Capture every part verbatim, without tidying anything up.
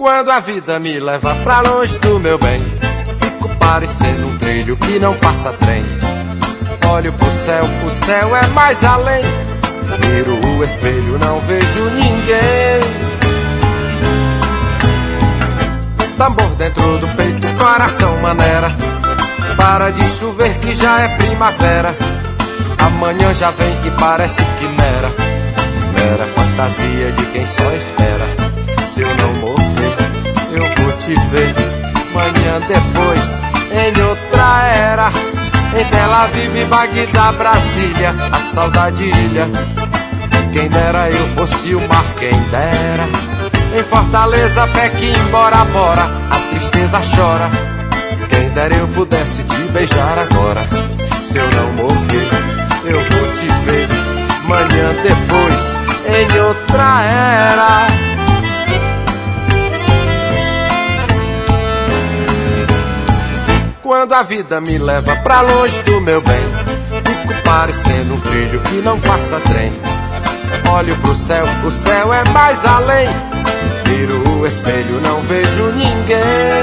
Quando a vida me leva pra longe do meu bem, fico parecendo um trilho que não passa trem. Olho pro céu, o céu é mais além. Miro o espelho, não vejo ninguém. Tambor dentro do peito, coração maneira. Para de chover que já é primavera. Amanhã já vem e parece quimera. Mera fantasia de quem só espera. Se eu não morrer, eu vou te ver manhã depois, em outra era. Em Tel Aviv, Bagdá, Brasília, a saudade ilha. Quem dera eu fosse o mar, quem dera. Em Fortaleza, Pequim, Bora Bora, a tristeza chora. Quem dera eu pudesse te beijar agora. Se eu não morrer, eu vou te ver manhã depois, em outra era. Quando a vida me leva pra longe do meu bem, fico parecendo um trilho que não passa trem. Olho pro céu, o céu é mais além. Miro o espelho, não vejo ninguém.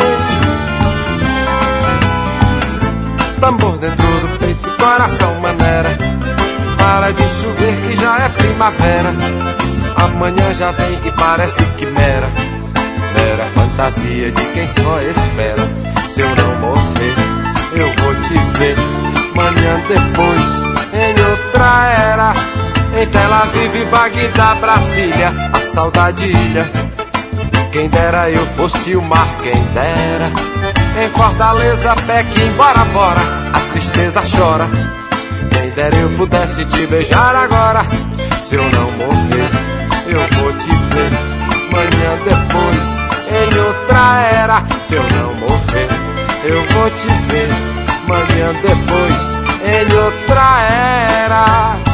Tambor dentro do peito, coração maneira. Para de chover que já é primavera. Amanhã já vem e parece quimera. Mera fantasia de quem só espera. Se eu não morrer, eu vou te ver manhã depois, em outra era. Em Tel Aviv, Bagdá, Brasília, a saudade ilha. Quem dera eu fosse o mar, quem dera. Em Fortaleza, Pequim, Bora Bora, a tristeza chora. Quem dera eu pudesse te beijar agora. Se eu não morrer, eu vou te ver manhã depois, em outra era. Se eu não morrer, eu vou te ver manhã depois, em outra era.